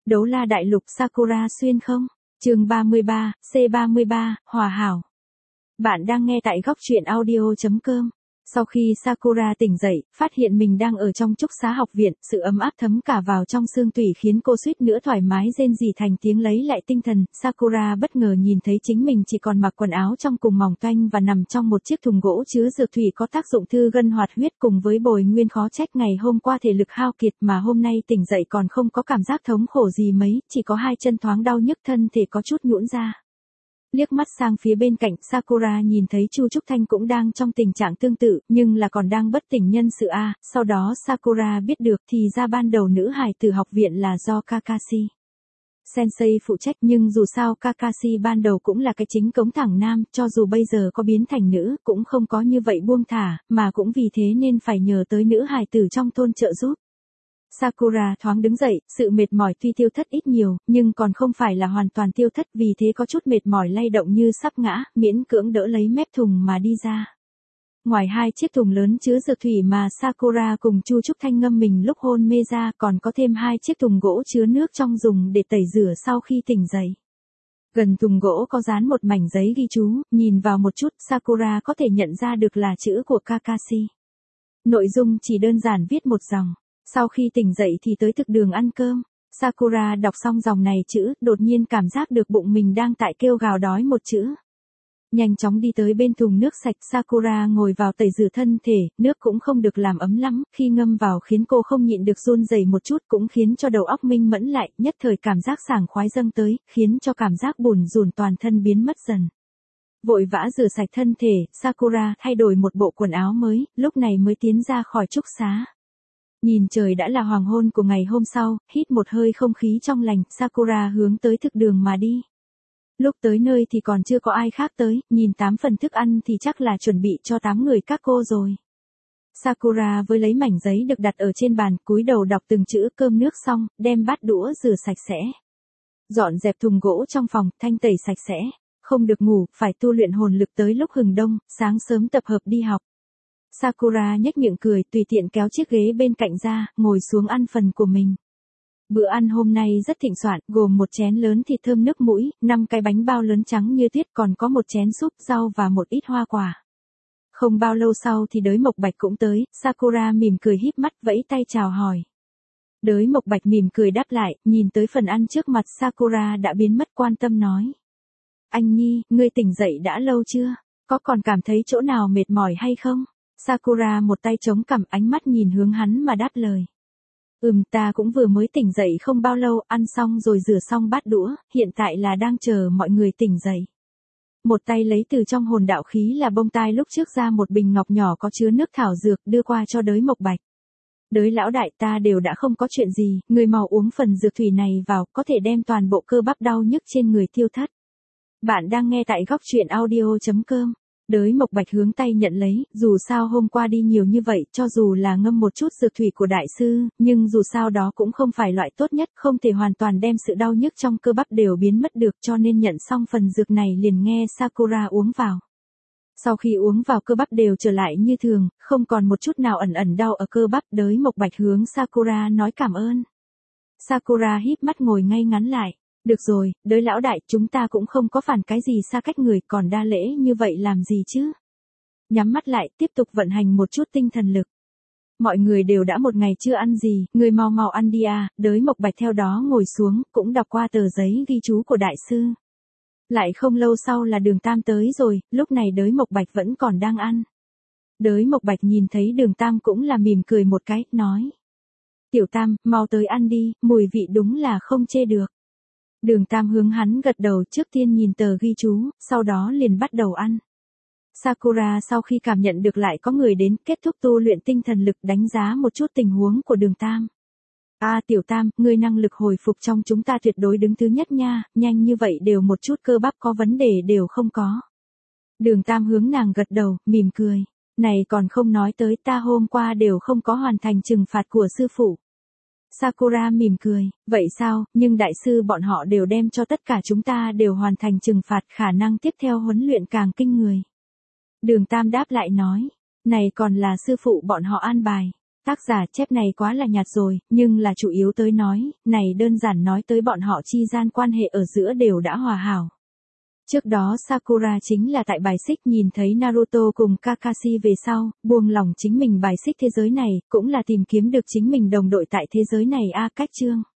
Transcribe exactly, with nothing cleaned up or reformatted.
Đấu la đại lục Sakura xuyên không? Chương ba mươi ba, C ba mươi ba, Hòa hảo. Bạn đang nghe tại góc truyện audio chấm com. Sau khi Sakura tỉnh dậy, phát hiện mình đang ở trong trúc xá học viện, sự ấm áp thấm cả vào trong xương tủy khiến cô suýt nữa thoải mái rên rỉ thành tiếng lấy lại tinh thần. Sakura bất ngờ nhìn thấy chính mình chỉ còn mặc quần áo trong cùng mỏng toanh và nằm trong một chiếc thùng gỗ chứa dược thủy có tác dụng thư gân hoạt huyết, cùng với bồi nguyên. Khó trách ngày hôm qua thể lực hao kiệt mà hôm nay tỉnh dậy còn không có cảm giác thống khổ gì mấy, chỉ có hai chân thoáng đau nhức, thân thể có chút nhũn ra. Liếc mắt sang phía bên cạnh, Sakura nhìn thấy Chu Trúc Thanh cũng đang trong tình trạng tương tự, nhưng là còn đang bất tỉnh nhân sự a. Sau đó Sakura biết được thì ra ban đầu nữ hài tử học viện là do Kakashi Sensei phụ trách, nhưng dù sao Kakashi ban đầu cũng là cái chính cống thẳng nam, cho dù bây giờ có biến thành nữ, cũng không có như vậy buông thả, mà cũng vì thế nên phải nhờ tới nữ hài tử trong thôn trợ giúp. Sakura thoáng đứng dậy, sự mệt mỏi tuy tiêu thất ít nhiều, nhưng còn không phải là hoàn toàn tiêu thất, vì thế có chút mệt mỏi lay động như sắp ngã, miễn cưỡng đỡ lấy mép thùng mà đi ra. Ngoài hai chiếc thùng lớn chứa dược thủy mà Sakura cùng Chu Trúc Thanh ngâm mình lúc hôn mê ra, còn có thêm hai chiếc thùng gỗ chứa nước trong dùng để tẩy rửa sau khi tỉnh dậy. Gần thùng gỗ có dán một mảnh giấy ghi chú, nhìn vào một chút, Sakura có thể nhận ra được là chữ của Kakashi. Nội dung chỉ đơn giản viết một dòng: sau khi tỉnh dậy thì tới thực đường ăn cơm. Sakura đọc xong dòng này chữ, đột nhiên cảm giác được bụng mình đang tại kêu gào đói một chữ. Nhanh chóng đi tới bên thùng nước sạch, Sakura ngồi vào tẩy rửa thân thể, nước cũng không được làm ấm lắm, khi ngâm vào khiến cô không nhịn được run rẩy một chút, cũng khiến cho đầu óc minh mẫn lại, nhất thời cảm giác sảng khoái dâng tới, khiến cho cảm giác bủn rủn toàn thân biến mất dần. Vội vã rửa sạch thân thể, Sakura thay đổi một bộ quần áo mới, lúc này mới tiến ra khỏi trúc xá. Nhìn trời đã là hoàng hôn của ngày hôm sau, hít một hơi không khí trong lành, Sakura hướng tới thực đường mà đi. Lúc tới nơi thì còn chưa có ai khác tới, nhìn tám phần thức ăn thì chắc là chuẩn bị cho tám người các cô rồi. Sakura với lấy mảnh giấy được đặt ở trên bàn, cúi đầu đọc từng chữ. Cơm nước xong, đem bát đũa rửa sạch sẽ. Dọn dẹp thùng gỗ trong phòng, thanh tẩy sạch sẽ. Không được ngủ, phải tu luyện hồn lực tới lúc hừng đông, sáng sớm tập hợp đi học. Sakura nhếch miệng cười, tùy tiện kéo chiếc ghế bên cạnh ra, ngồi xuống ăn phần của mình. Bữa ăn hôm nay rất thịnh soạn, gồm một chén lớn thịt thơm nước mũi, năm cái bánh bao lớn trắng như tuyết, còn có một chén súp, rau và một ít hoa quả. Không bao lâu sau thì Đới Mộc Bạch cũng tới, Sakura mỉm cười híp mắt vẫy tay chào hỏi. Đới Mộc Bạch mỉm cười đáp lại, nhìn tới phần ăn trước mặt Sakura đã biến mất, quan tâm nói: Anh Nhi, ngươi tỉnh dậy đã lâu chưa? Có còn cảm thấy chỗ nào mệt mỏi hay không? Sakura một tay chống cằm, ánh mắt nhìn hướng hắn mà đáp lời: Ừm, ta cũng vừa mới tỉnh dậy không bao lâu, ăn xong rồi rửa xong bát đũa, hiện tại là đang chờ mọi người tỉnh dậy. Một tay lấy từ trong hồn đạo khí là bông tai lúc trước ra một bình ngọc nhỏ có chứa nước thảo dược, đưa qua cho Đới Mộc Bạch. Đới lão đại, ta đều đã không có chuyện gì, người mau uống phần dược thủy này vào, có thể đem toàn bộ cơ bắp đau nhức trên người tiêu thất. Bạn đang nghe tại góc truyện audio chấm com. Đới Mộc Bạch hướng tay nhận lấy, dù sao hôm qua đi nhiều như vậy, cho dù là ngâm một chút dược thủy của đại sư, nhưng dù sao đó cũng không phải loại tốt nhất, không thể hoàn toàn đem sự đau nhức trong cơ bắp đều biến mất được, cho nên nhận xong phần dược này liền nghe Sakura uống vào. Sau khi uống vào, cơ bắp đều trở lại như thường, không còn một chút nào ẩn ẩn đau ở cơ bắp. Đới Mộc Bạch hướng Sakura nói cảm ơn. Sakura híp mắt ngồi ngay ngắn lại. Được rồi, Đới lão đại, chúng ta cũng không có phản cái gì xa cách người, còn đa lễ như vậy làm gì chứ? Nhắm mắt lại, tiếp tục vận hành một chút tinh thần lực. Mọi người đều đã một ngày chưa ăn gì, người mau mau ăn đi à. Đới Mộc Bạch theo đó ngồi xuống, cũng đọc qua tờ giấy ghi chú của đại sư. Lại không lâu sau là Đường Tam tới rồi, lúc này Đới Mộc Bạch vẫn còn đang ăn. Đới Mộc Bạch nhìn thấy Đường Tam cũng là mỉm cười một cái, nói: Tiểu Tam, mau tới ăn đi, mùi vị đúng là không chê được. Đường Tam hướng hắn gật đầu, trước tiên nhìn tờ ghi chú, sau đó liền bắt đầu ăn. Sakura sau khi cảm nhận được lại có người đến, kết thúc tu luyện tinh thần lực, đánh giá một chút tình huống của Đường Tam. À Tiểu Tam, ngươi năng lực hồi phục trong chúng ta tuyệt đối đứng thứ nhất nha, nhanh như vậy đều một chút cơ bắp có vấn đề đều không có. Đường Tam hướng nàng gật đầu, mỉm cười. Này còn không nói tới, ta hôm qua đều không có hoàn thành trừng phạt của sư phụ. Sakura mỉm cười, vậy sao, nhưng đại sư bọn họ đều đem cho tất cả chúng ta đều hoàn thành trừng phạt, khả năng tiếp theo huấn luyện càng kinh người. Đường Tam đáp lại nói, này còn là sư phụ bọn họ an bài. Tác giả chép này quá là nhạt rồi, nhưng là chủ yếu tới nói, này đơn giản nói tới bọn họ chi gian quan hệ ở giữa đều đã hòa hảo. Trước đó Sakura chính là tại bài xích nhìn thấy Naruto cùng Kakashi về sau, buông lòng chính mình bài xích thế giới này, cũng là tìm kiếm được chính mình đồng đội tại thế giới này a. Cách chương.